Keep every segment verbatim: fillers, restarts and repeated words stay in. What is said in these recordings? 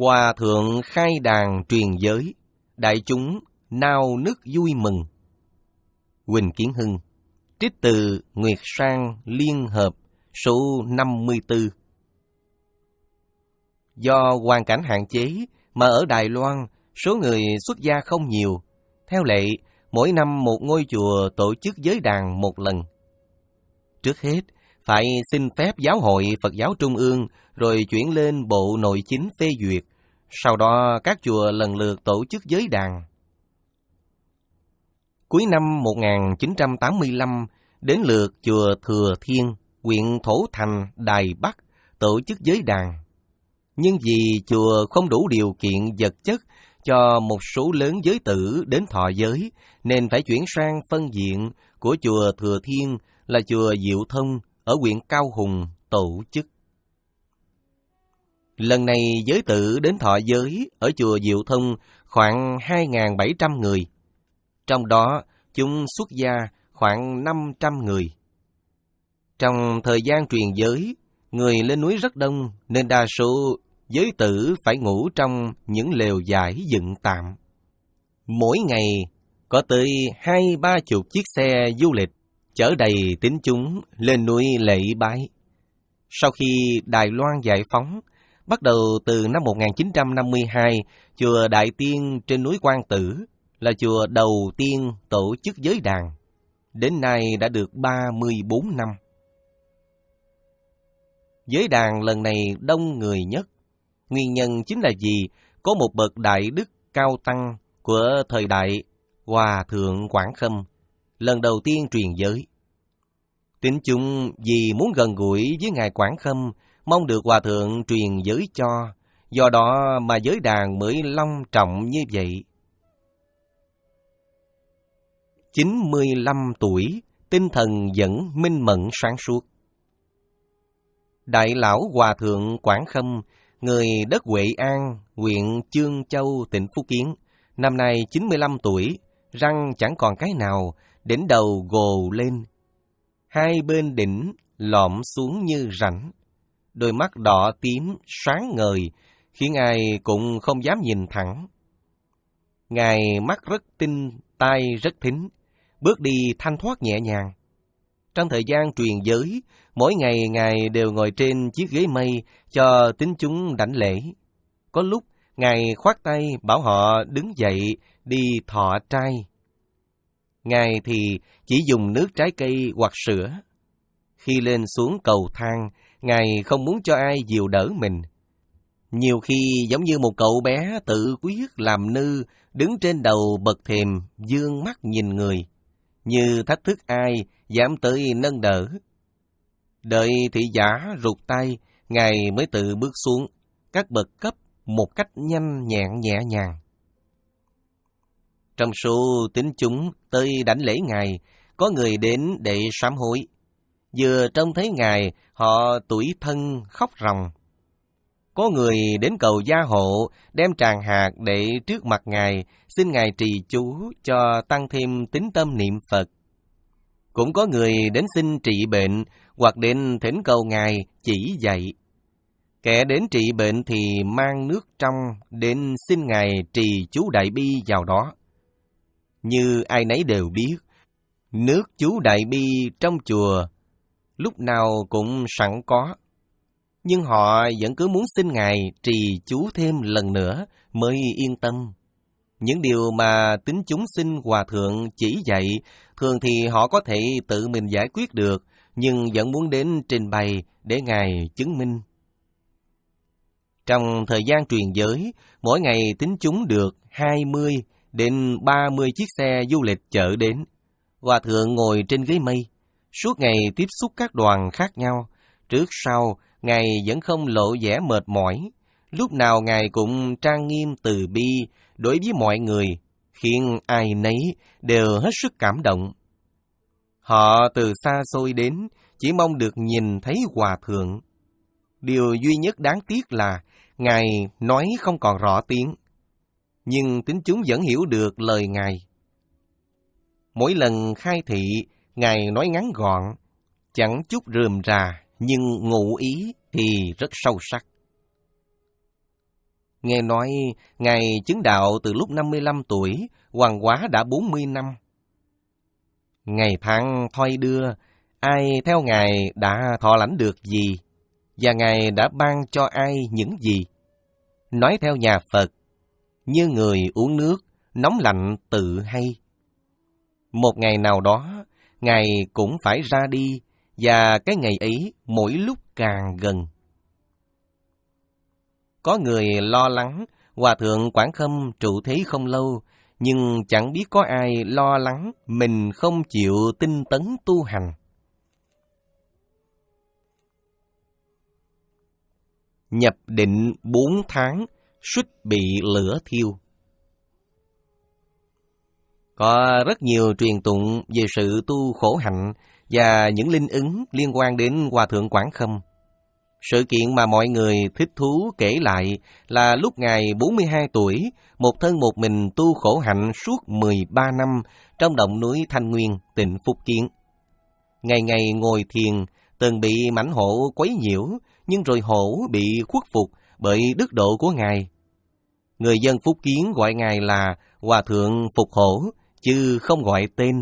Hòa thượng khai đàn truyền giới, đại chúng nao nức vui mừng. Huỳnh Kiến Hưng, trích từ Nguyệt Sang Liên Hợp số năm mươi tư. Do hoàn cảnh hạn chế mà ở Đài Loan, số người xuất gia không nhiều. Theo lệ, mỗi năm một ngôi chùa tổ chức giới đàn một lần. Trước hết, phải xin phép Giáo hội Phật giáo Trung ương, rồi chuyển lên Bộ Nội chính phê duyệt. Sau đó các chùa lần lượt tổ chức giới đàn. Cuối năm một nghìn chín trăm tám mươi lăm, đến lượt chùa Thừa Thiên, huyện Thổ Thành, Đài Bắc tổ chức giới đàn. Nhưng vì chùa không đủ điều kiện vật chất cho một số lớn giới tử đến thọ giới, nên phải chuyển sang phân viện của chùa Thừa Thiên là chùa Diệu Thông ở huyện Cao Hùng tổ chức. Lần này giới tử đến thọ giới ở chùa Diệu Thông khoảng hai nghìn bảy trăm người. Trong đó, chúng xuất gia khoảng năm trăm người. Trong thời gian truyền giới, người lên núi rất đông nên đa số giới tử phải ngủ trong những lều vải dựng tạm. Mỗi ngày có tới hai ba chục chiếc xe du lịch chở đầy tín chúng lên núi lễ bái. Sau khi Đài Loan giải phóng, bắt đầu từ năm một nghìn chín trăm năm mươi hai, chùa Đại Tiên trên núi Quan Tử là chùa đầu tiên tổ chức giới đàn. Đến nay đã được ba mươi bốn năm. Giới đàn lần này đông người nhất. Nguyên nhân chính là vì có một bậc đại đức cao tăng của thời đại Hòa Thượng Quảng Khâm lần đầu tiên truyền giới. Tín chúng vì muốn gần gũi với Ngài Quảng Khâm, mong được Hòa Thượng truyền giới cho, do đó mà giới đàn mới long trọng như vậy. chín mươi lăm tuổi, tinh thần vẫn minh mẫn sáng suốt. Đại lão Hòa Thượng Quảng Khâm, người đất Huệ An, huyện Chương Châu, tỉnh Phú Kiến, năm nay chín mươi lăm tuổi, răng chẳng còn cái nào, đỉnh đầu gồ lên. Hai bên đỉnh lõm xuống như rãnh, đôi mắt đỏ tím, sáng ngời, khiến ai cũng không dám nhìn thẳng. Ngài mắt rất tinh, tai rất thính, bước đi thanh thoát nhẹ nhàng. Trong thời gian truyền giới, mỗi ngày Ngài đều ngồi trên chiếc ghế mây cho tín chúng đảnh lễ. Có lúc, Ngài khoát tay bảo họ đứng dậy đi thọ trai. Ngài thì chỉ dùng nước trái cây hoặc sữa. Khi lên xuống cầu thang, Ngài không muốn cho ai dìu đỡ mình. Nhiều khi giống như một cậu bé tự quyết làm nư, đứng trên đầu bậc thềm, dương mắt nhìn người, như thách thức ai dám tới nâng đỡ. Đợi thị giả rụt tay, Ngài mới tự bước xuống các bậc cấp một cách nhanh nhẹn nhẹ nhàng. Trong số tín chúng tới đảnh lễ Ngài, có người đến để sám hối. Vừa trông thấy Ngài, họ tủi thân khóc ròng. Có người đến cầu gia hộ, đem tràng hạt để trước mặt Ngài, xin Ngài trì chú cho tăng thêm tín tâm niệm Phật. Cũng có người đến xin trị bệnh, hoặc đến thỉnh cầu Ngài chỉ dạy. Kẻ đến trị bệnh thì mang nước trong đến xin Ngài trì chú Đại Bi vào đó. Như ai nấy đều biết, nước chú Đại Bi trong chùa lúc nào cũng sẵn có. Nhưng họ vẫn cứ muốn xin Ngài trì chú thêm lần nữa mới yên tâm. Những điều mà tín chúng xin Hòa Thượng chỉ dạy, thường thì họ có thể tự mình giải quyết được, nhưng vẫn muốn đến trình bày để Ngài chứng minh. Trong thời gian truyền giới, mỗi ngày tín chúng được hai mươi đến ba mươi chiếc xe du lịch chở đến. Hòa Thượng ngồi trên ghế mây, suốt ngày tiếp xúc các đoàn khác nhau. Trước sau, Ngài vẫn không lộ vẻ mệt mỏi. Lúc nào Ngài cũng trang nghiêm từ bi đối với mọi người, khiến ai nấy đều hết sức cảm động. Họ từ xa xôi đến, chỉ mong được nhìn thấy Hòa Thượng. Điều duy nhất đáng tiếc là Ngài nói không còn rõ tiếng, nhưng tín chúng vẫn hiểu được lời Ngài. Mỗi lần khai thị, Ngài nói ngắn gọn, chẳng chút rườm rà, nhưng ngụ ý thì rất sâu sắc. Nghe nói, Ngài chứng đạo từ lúc năm mươi lăm tuổi, hoàng hóa đã bốn mươi năm. Ngày tháng thoi đưa, ai theo Ngài đã thọ lãnh được gì, và Ngài đã ban cho ai những gì. Nói theo nhà Phật, như người uống nước, nóng lạnh tự hay. Một ngày nào đó, Ngài cũng phải ra đi, và cái ngày ấy mỗi lúc càng gần. Có người lo lắng, Hòa thượng Quảng Khâm trụ thế không lâu, nhưng chẳng biết có ai lo lắng mình không chịu tinh tấn tu hành. Nhập định bốn tháng, suýt bị lửa thiêu. Có rất nhiều truyền tụng về sự tu khổ hạnh và những linh ứng liên quan đến Hòa thượng Quảng Khâm. Sự kiện mà mọi người thích thú kể lại là lúc Ngài bốn mươi hai tuổi, một thân một mình tu khổ hạnh suốt mười ba năm trong động núi Thanh Nguyên, tỉnh Phúc Kiến. Ngày ngày ngồi thiền, từng bị mãnh hổ quấy nhiễu, nhưng rồi hổ bị khuất phục bởi đức độ của Ngài. Người dân Phúc Kiến gọi Ngài là Hòa thượng Phục Hổ, chứ không gọi tên.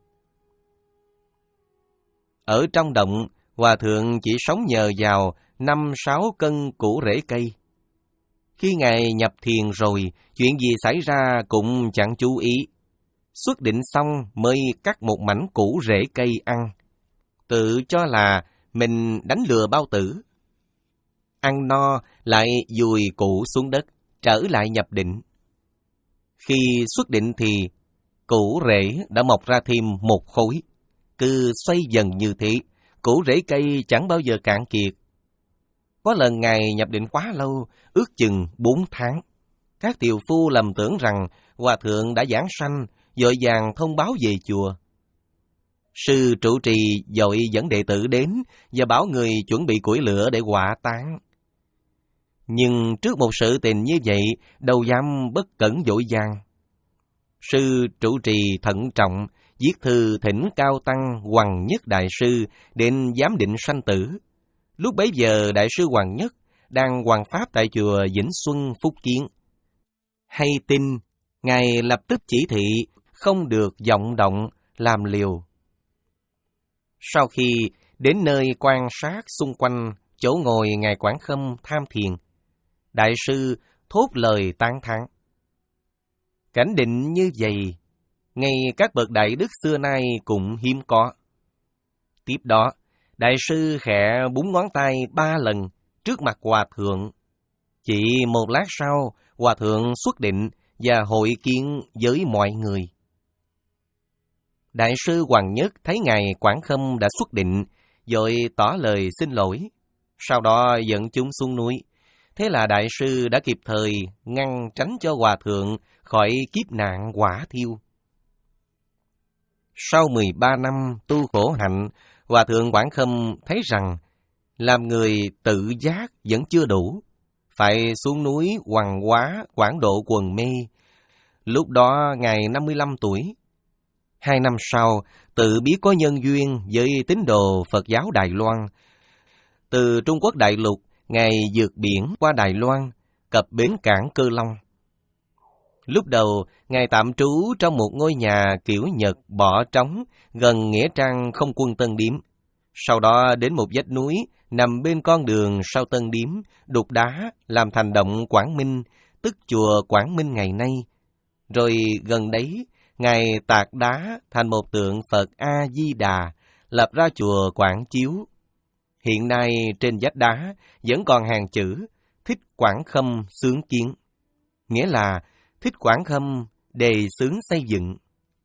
Ở trong động, Hòa thượng chỉ sống nhờ vào năm sáu cân củ rễ cây. Khi Ngài nhập thiền rồi, chuyện gì xảy ra cũng chẳng chú ý. Xuất định xong mới cắt một mảnh củ rễ cây ăn, tự cho là mình đánh lừa bao tử. Ăn no lại dùi củ xuống đất, trở lại nhập định. Khi xuất định thì củ rễ đã mọc ra thêm một khối. Cứ xoay dần như thế, củ rễ cây chẳng bao giờ cạn kiệt. Có lần Ngài nhập định quá lâu, ước chừng bốn tháng. Các tiều phu lầm tưởng rằng Hòa thượng đã giảng sanh, vội vàng thông báo về chùa. Sư trụ trì vội dẫn đệ tử đến và bảo người chuẩn bị củi lửa để hỏa táng. Nhưng trước một sự tình như vậy, đâu dám bất cẩn vội vàng. Sư trụ trì thận trọng, viết thư thỉnh Cao Tăng Hoằng Nhất Đại Sư đến giám định sanh tử. Lúc bấy giờ Đại sư Hoằng Nhất đang hoằng pháp tại chùa Vĩnh Xuân, Phúc Kiến. Hay tin, Ngài lập tức chỉ thị không được vọng động, làm liều. Sau khi đến nơi quan sát xung quanh chỗ ngồi Ngài Quảng Khâm tham thiền, Đại sư thốt lời tán thán. Cảnh định như vậy, ngay các bậc đại đức xưa nay cũng hiếm có. Tiếp đó, Đại sư khẽ búng ngón tay ba lần trước mặt Hòa thượng. Chỉ một lát sau, Hòa thượng xuất định và hội kiến với mọi người. Đại sư Hoằng Nhất thấy Ngài Quảng Khâm đã xuất định, vội tỏ lời xin lỗi. Sau đó dẫn chúng xuống núi. Thế là Đại sư đã kịp thời ngăn tránh cho Hòa thượng khỏi kiếp nạn hỏa thiêu. Sau mười ba năm tu khổ hạnh, Hòa thượng Quảng Khâm thấy rằng làm người tự giác vẫn chưa đủ, phải xuống núi hoằng hóa quảng độ quần mê. Lúc đó Ngài năm mươi lăm tuổi. Hai năm sau, tự biết có nhân duyên với tín đồ Phật giáo Đài Loan. Từ Trung Quốc đại lục, Ngài vượt biển qua Đài Loan, cập bến cảng Cơ Long. Lúc đầu, Ngài tạm trú trong một ngôi nhà kiểu Nhật bỏ trống gần nghĩa trang Không Quân Tân Điếm. Sau đó đến một vách núi nằm bên con đường sau Tân Điếm, đục đá làm thành động Quảng Minh, tức chùa Quảng Minh ngày nay. Rồi gần đấy, Ngài tạc đá thành một tượng Phật A-di-đà, lập ra chùa Quảng Chiếu. Hiện nay trên vách đá vẫn còn hàng chữ Thích Quảng Khâm xướng kiến, nghĩa là Thích Quảng Khâm đề xướng xây dựng.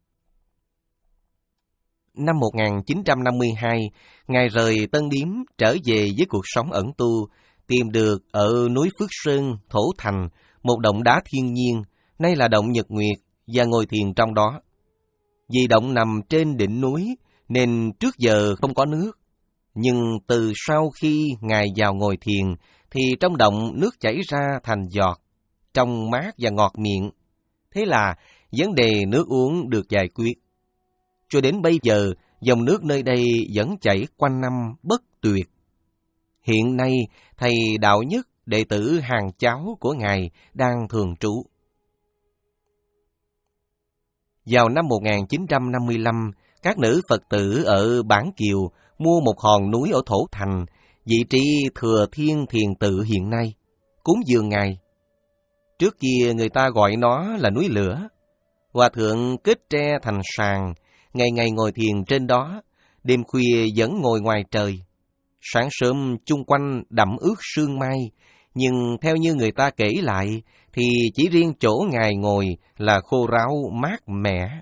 Năm một nghìn chín trăm năm mươi hai, Ngài rời Tân Điếm trở về với cuộc sống ẩn tu, tìm được ở núi Phước Sơn, Thổ Thành, một động đá thiên nhiên, nay là động Nhật Nguyệt, và ngồi thiền trong đó. Vì động nằm trên đỉnh núi, nên trước giờ không có nước. Nhưng từ sau khi Ngài vào ngồi thiền, thì trong động nước chảy ra thành giọt, trong mát và ngọt miệng. Thế là vấn đề nước uống được giải quyết. Cho đến bây giờ, dòng nước nơi đây vẫn chảy quanh năm bất tuyệt. Hiện nay, Thầy Đạo Nhất đệ tử hàng cháu của Ngài đang thường trú. Vào năm một nghìn chín trăm năm mươi lăm, các nữ Phật tử ở Bản Kiều mua một hòn núi ở Thổ Thành, vị trí Thừa Thiên Thiền Tự hiện nay, cúng dường Ngài. Trước kia người ta gọi nó là núi lửa. Hòa thượng kết tre thành sàn, ngày ngày ngồi thiền trên đó, đêm khuya vẫn ngồi ngoài trời. Sáng sớm chung quanh đậm ướt sương mai, nhưng theo như người ta kể lại, thì chỉ riêng chỗ Ngài ngồi là khô ráo mát mẻ.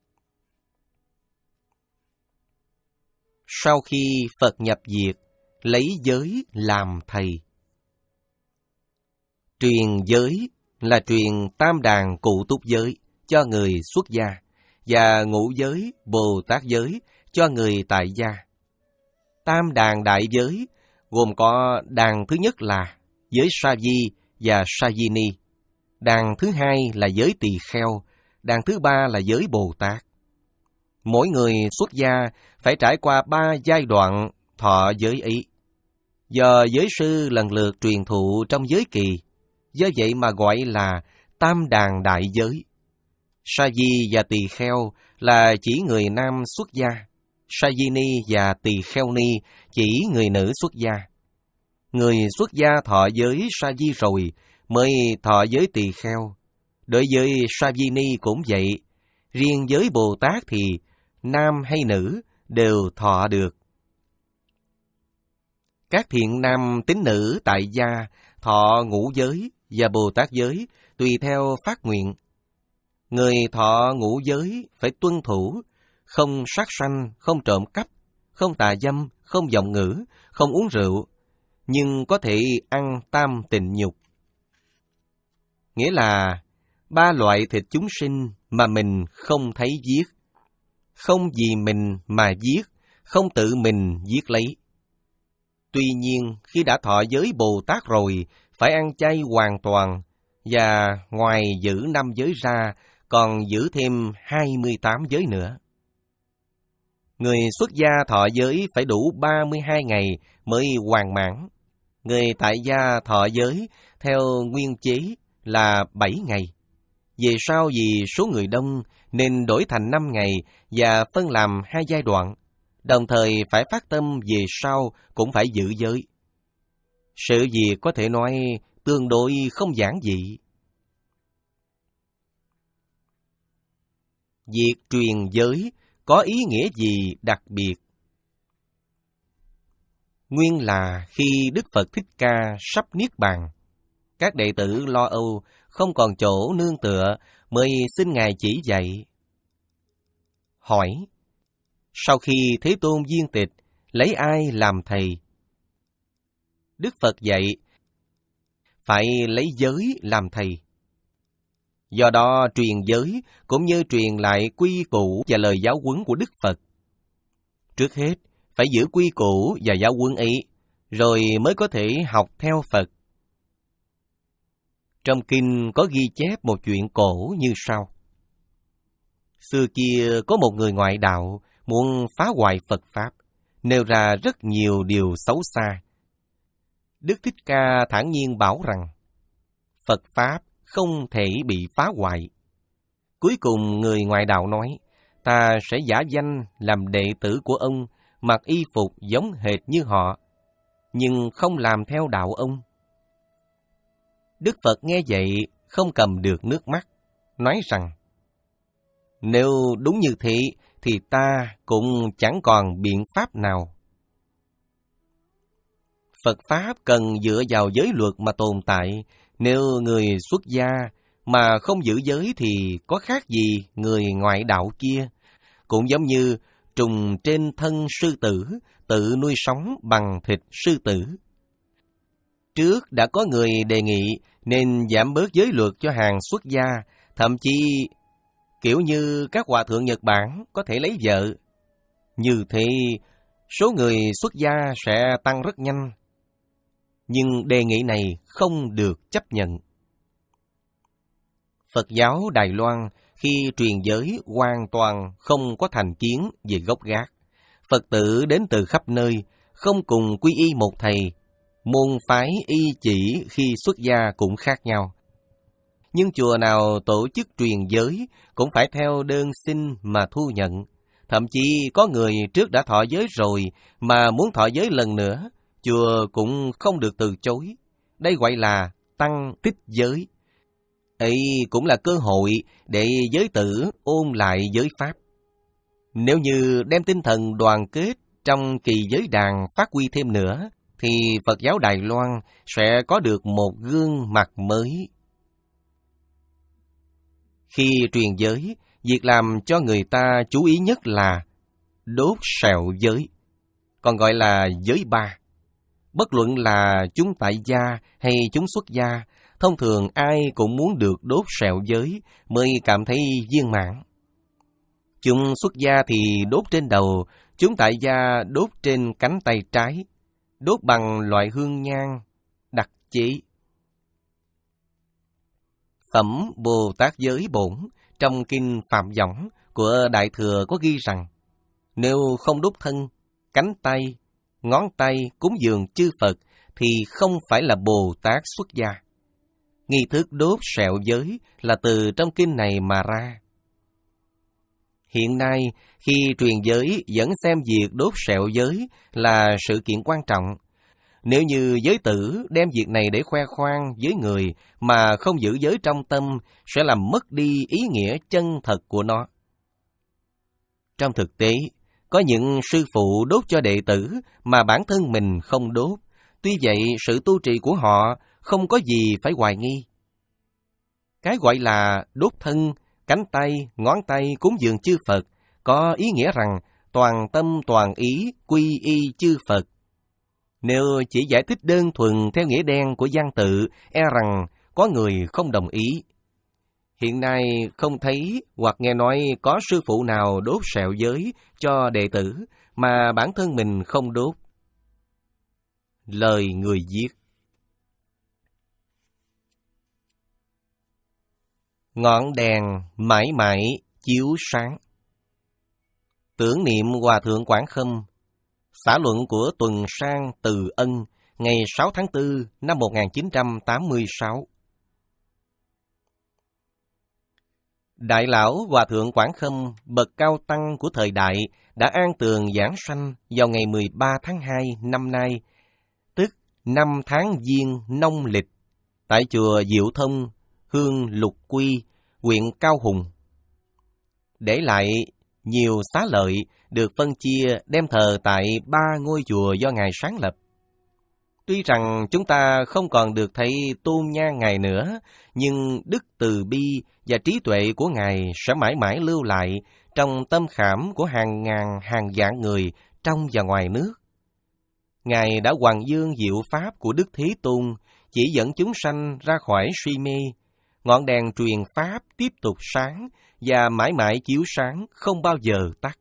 Sau khi Phật nhập diệt, lấy giới làm thầy. Truyền giới là truyền tam đàn cụ túc giới cho người xuất gia, và ngũ giới, Bồ Tát giới cho người tại gia. Tam đàn đại giới gồm có đàn thứ nhất là giới Sa Di và Sa Di Ni, đàn thứ hai là giới Tỳ Kheo, đàn thứ ba là giới Bồ Tát. Mỗi người xuất gia phải trải qua ba giai đoạn thọ giới ấy, do giới sư lần lượt truyền thụ trong giới kỳ, do vậy mà gọi là tam đàn đại giới. Sa Di và Tỳ Kheo là chỉ người nam xuất gia, Sa Di Ni và Tỳ Kheo Ni chỉ người nữ xuất gia. Người xuất gia thọ giới Sa Di rồi mới thọ giới Tỳ Kheo. Đối với Sa Di Ni cũng vậy, riêng giới Bồ Tát thì nam hay nữ đều thọ được. Các thiện nam tín nữ tại gia thọ ngũ giới và Bồ Tát giới tùy theo phát nguyện. Người thọ ngũ giới phải tuân thủ, không sát sanh, không trộm cắp, không tà dâm, không vọng ngữ, không uống rượu, nhưng có thể ăn tam tịnh nhục. Nghĩa là ba loại thịt chúng sinh mà mình không thấy giết, không vì mình mà giết, không tự mình giết lấy. Tuy nhiên, khi đã thọ giới Bồ Tát rồi, phải ăn chay hoàn toàn, và ngoài giữ năm giới ra, còn giữ thêm hai mươi tám giới nữa. Người xuất gia thọ giới phải đủ ba mươi hai ngày mới hoàn mãn. Người tại gia thọ giới theo nguyên chế là bảy ngày. Về sau vì số người đông nên đổi thành năm ngày và phân làm hai giai đoạn, đồng thời phải phát tâm về sau cũng phải giữ giới. Sự việc có thể nói tương đối không giản dị. Việc truyền giới có ý nghĩa gì đặc biệt? Nguyên là khi Đức Phật Thích Ca sắp niết bàn, các đệ tử lo âu không còn chỗ nương tựa mới xin Ngài chỉ dạy. Hỏi: sau khi Thế Tôn viên tịch, lấy ai làm thầy? Đức Phật dạy: phải lấy giới làm thầy. Do đó truyền giới cũng như truyền lại quy củ và lời giáo huấn của Đức Phật. Trước hết, phải giữ quy củ và giáo huấn ấy, rồi mới có thể học theo Phật. Trong kinh có ghi chép một chuyện cổ như sau. Xưa kia có một người ngoại đạo muốn phá hoại Phật Pháp, nêu ra rất nhiều điều xấu xa. Đức Thích Ca thản nhiên bảo rằng Phật Pháp không thể bị phá hoại. Cuối cùng người ngoại đạo nói, ta sẽ giả danh làm đệ tử của ông, mặc y phục giống hệt như họ, nhưng không làm theo đạo ông. Đức Phật nghe vậy không cầm được nước mắt, nói rằng, nếu đúng như thế thì ta cũng chẳng còn biện pháp nào. Phật Pháp cần dựa vào giới luật mà tồn tại. Nếu người xuất gia mà không giữ giới thì có khác gì người ngoại đạo kia. Cũng giống như trùng trên thân sư tử, tự nuôi sống bằng thịt sư tử. Trước đã có người đề nghị nên giảm bớt giới luật cho hàng xuất gia, thậm chí kiểu như các hòa thượng Nhật Bản có thể lấy vợ. Như thế, số người xuất gia sẽ tăng rất nhanh. Nhưng đề nghị này không được chấp nhận. Phật giáo Đài Loan khi truyền giới hoàn toàn không có thành kiến về gốc gác. Phật tử đến từ khắp nơi, không cùng quy y một thầy, môn phái y chỉ khi xuất gia cũng khác nhau. Nhưng chùa nào tổ chức truyền giới cũng phải theo đơn xin mà thu nhận. Thậm chí có người trước đã thọ giới rồi mà muốn thọ giới lần nữa, chùa cũng không được từ chối. Đây gọi là tăng tích giới. Ấy cũng là cơ hội để giới tử ôn lại giới pháp. Nếu như đem tinh thần đoàn kết trong kỳ giới đàn phát huy thêm nữa, thì Phật giáo Đài Loan sẽ có được một gương mặt mới. Khi truyền giới, việc làm cho người ta chú ý nhất là đốt sẹo giới, còn gọi là giới ba. Bất luận là chúng tại gia hay chúng xuất gia, thông thường ai cũng muốn được đốt sẹo giới mới cảm thấy viên mãn. Chúng xuất gia thì đốt trên đầu, chúng tại gia đốt trên cánh tay trái, đốt bằng loại hương nhang đặc chế. Phẩm Bồ Tát Giới Bổn trong Kinh Phạm Võng của Đại Thừa có ghi rằng, nếu không đốt thân, cánh tay, ngón tay cúng dường chư Phật thì không phải là Bồ Tát xuất gia. Nghi thức đốt sẹo giới là từ trong kinh này mà ra. Hiện nay, khi truyền giới vẫn xem việc đốt sẹo giới là sự kiện quan trọng. Nếu như giới tử đem việc này để khoe khoang với người mà không giữ giới trong tâm, sẽ làm mất đi ý nghĩa chân thật của nó. Trong thực tế, có những sư phụ đốt cho đệ tử mà bản thân mình không đốt. Tuy vậy, sự tu trì của họ không có gì phải hoài nghi. Cái gọi là đốt thân, cánh tay, ngón tay cúng dường chư Phật có ý nghĩa rằng toàn tâm toàn ý quy y chư Phật. Nếu chỉ giải thích đơn thuần theo nghĩa đen của văn tự, e rằng có người không đồng ý. Hiện nay không thấy hoặc nghe nói có sư phụ nào đốt sẹo giới cho đệ tử mà bản thân mình không đốt. Lời người viết. Ngọn đèn mãi mãi chiếu sáng. Tưởng niệm Hòa Thượng Quảng Khâm. Xã luận của Tuần Sang Từ Ân, ngày sáu tháng tư năm một nghìn chín trăm tám mươi sáu. Đại lão Hòa Thượng Quảng Khâm, bậc cao tăng của thời đại, đã an tường giảng sanh vào ngày mười ba tháng hai năm nay, tức năm tháng Giêng nông lịch, tại chùa Diệu Thông, Hương Lục Quy, huyện Cao Hùng. Để lại nhiều xá lợi được phân chia đem thờ tại ba ngôi chùa do Ngài sáng lập. Tuy rằng chúng ta không còn được thấy tôn nhang Ngài nữa, nhưng đức từ bi và trí tuệ của Ngài sẽ mãi mãi lưu lại trong tâm khảm của hàng ngàn hàng vạn người trong và ngoài nước. Ngài đã hoằng dương diệu pháp của Đức Thế Tôn, chỉ dẫn chúng sanh ra khỏi suy mê. Ngọn đèn truyền pháp tiếp tục sáng và mãi mãi chiếu sáng, không bao giờ tắt.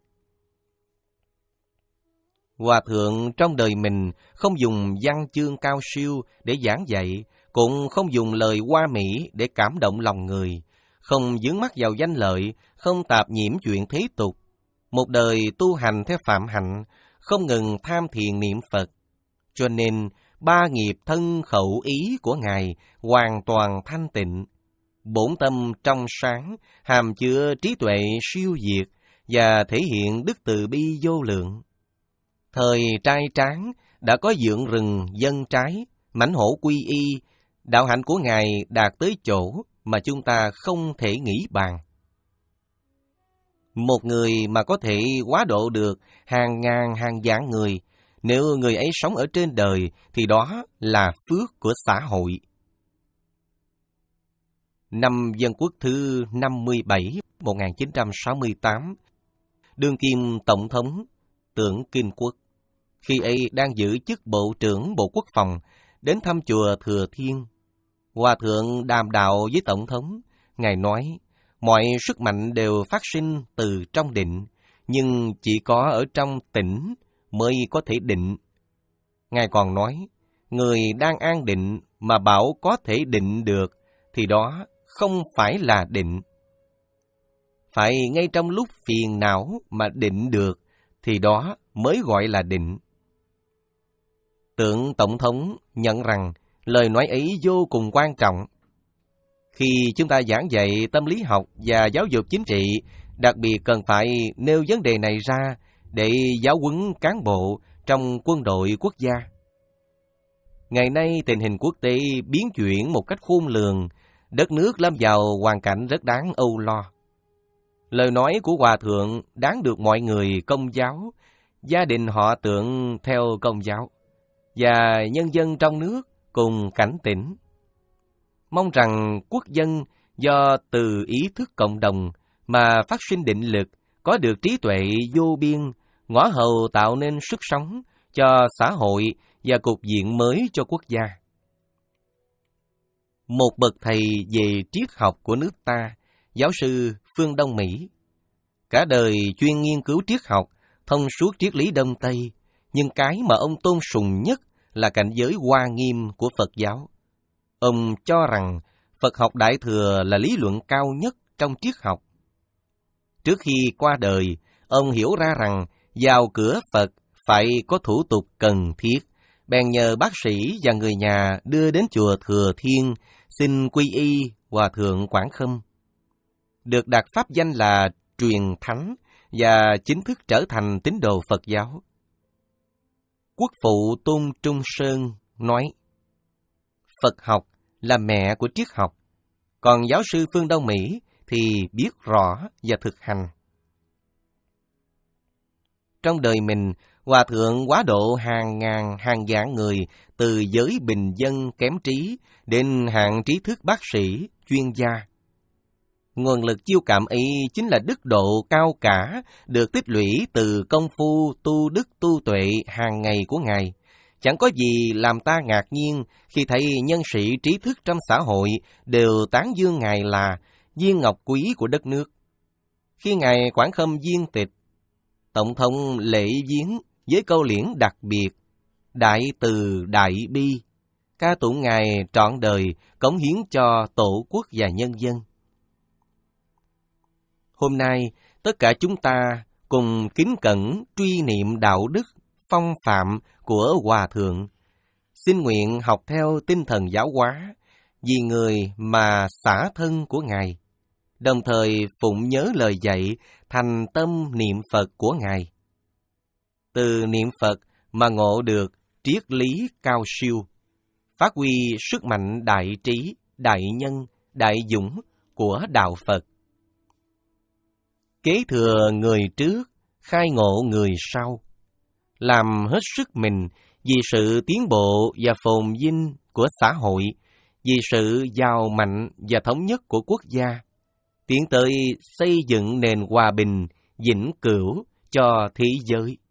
Hòa Thượng trong đời mình không dùng văn chương cao siêu để giảng dạy, cũng không dùng lời hoa mỹ để cảm động lòng người, không vướng mắc vào danh lợi, không tạp nhiễm chuyện thế tục. Một đời tu hành theo phạm hạnh, không ngừng tham thiền niệm Phật. Cho nên, ba nghiệp thân khẩu ý của Ngài hoàn toàn thanh tịnh. Bổn tâm trong sáng, hàm chứa trí tuệ siêu việt và thể hiện đức từ bi vô lượng. Thời trai tráng đã có vượng rừng dân trái, mãnh hổ quy y, đạo hạnh của Ngài đạt tới chỗ mà chúng ta không thể nghĩ bàn. Một người mà có thể hóa độ được hàng ngàn hàng vạn người, nếu người ấy sống ở trên đời thì đó là phước của xã hội. Năm Dân Quốc thứ năm mươi bảy, một nghìn chín trăm sáu mươi tám, đương kim Tổng thống Tưởng Kim Quốc, khi ấy đang giữ chức Bộ trưởng Bộ Quốc phòng, đến thăm chùa Thừa Thiên. Hòa Thượng đàm đạo với Tổng thống. Ngài nói, mọi sức mạnh đều phát sinh từ trong định, nhưng chỉ có ở trong tĩnh mới có thể định. Ngài còn nói, người đang an định mà bảo có thể định được, thì đó không phải là định. Phải ngay trong lúc phiền não mà định được, thì đó mới gọi là định. Tưởng Tổng thống nhận rằng lời nói ấy vô cùng quan trọng. Khi chúng ta giảng dạy tâm lý học và giáo dục chính trị, đặc biệt cần phải nêu vấn đề này ra để giáo huấn cán bộ trong quân đội quốc gia. Ngày nay tình hình quốc tế biến chuyển một cách khôn lường, đất nước lâm vào hoàn cảnh rất đáng âu lo. Lời nói của Hòa Thượng đáng được mọi người Công giáo, gia đình họ Tượng theo Công giáo, và nhân dân trong nước cùng cảnh tỉnh. Mong rằng quốc dân do từ ý thức cộng đồng mà phát sinh định lực, có được trí tuệ vô biên, ngõ hầu tạo nên sức sống cho xã hội và cục diện mới cho quốc gia. Một bậc thầy về triết học của nước ta, giáo sư Phương Đông Mỹ, cả đời chuyên nghiên cứu triết học, thông suốt triết lý Đông Tây, nhưng cái mà ông tôn sùng nhất là cảnh giới Hoa Nghiêm của Phật giáo. Ông cho rằng Phật học Đại Thừa là lý luận cao nhất trong triết học. Trước khi qua đời, ông hiểu ra rằng vào cửa Phật phải có thủ tục cần thiết, bèn nhờ bác sĩ và người nhà đưa đến chùa Thừa Thiên xin quy y Hòa Thượng Quảng Khâm. Được đặt pháp danh là truyền thánh và chính thức trở thành tín đồ Phật giáo. Quốc phụ Tôn Trung Sơn nói, Phật học là mẹ của triết học, còn giáo sư Phương Đông Mỹ thì biết rõ và thực hành. Trong đời mình, Hòa Thượng quá độ hàng ngàn hàng vạn người, từ giới bình dân kém trí đến hạng trí thức bác sĩ, chuyên gia. Nguồn lực chiêu cảm ấy chính là đức độ cao cả, được tích lũy từ công phu tu đức tu tuệ hàng ngày của Ngài. Chẳng có gì làm ta ngạc nhiên khi thấy nhân sĩ trí thức trong xã hội đều tán dương Ngài là viên ngọc quý của đất nước. Khi Ngài Quảng Khâm viên tịch, Tổng thống lễ viếng với câu liễn đặc biệt, Đại từ đại bi, ca tụng Ngài trọn đời cống hiến cho tổ quốc và nhân dân. Hôm nay, tất cả chúng ta cùng kính cẩn truy niệm đạo đức, phong phạm của Hòa Thượng. Xin nguyện học theo tinh thần giáo hóa, vì người mà xả thân của Ngài, đồng thời phụng nhớ lời dạy, thành tâm niệm Phật của Ngài. Từ niệm Phật mà ngộ được triết lý cao siêu, phát huy sức mạnh đại trí, đại nhân, đại dũng của đạo Phật. Kế thừa người trước, khai ngộ người sau, làm hết sức mình vì sự tiến bộ và phồn vinh của xã hội, vì sự giàu mạnh và thống nhất của quốc gia, tiến tới xây dựng nền hòa bình, vĩnh cửu cho thế giới.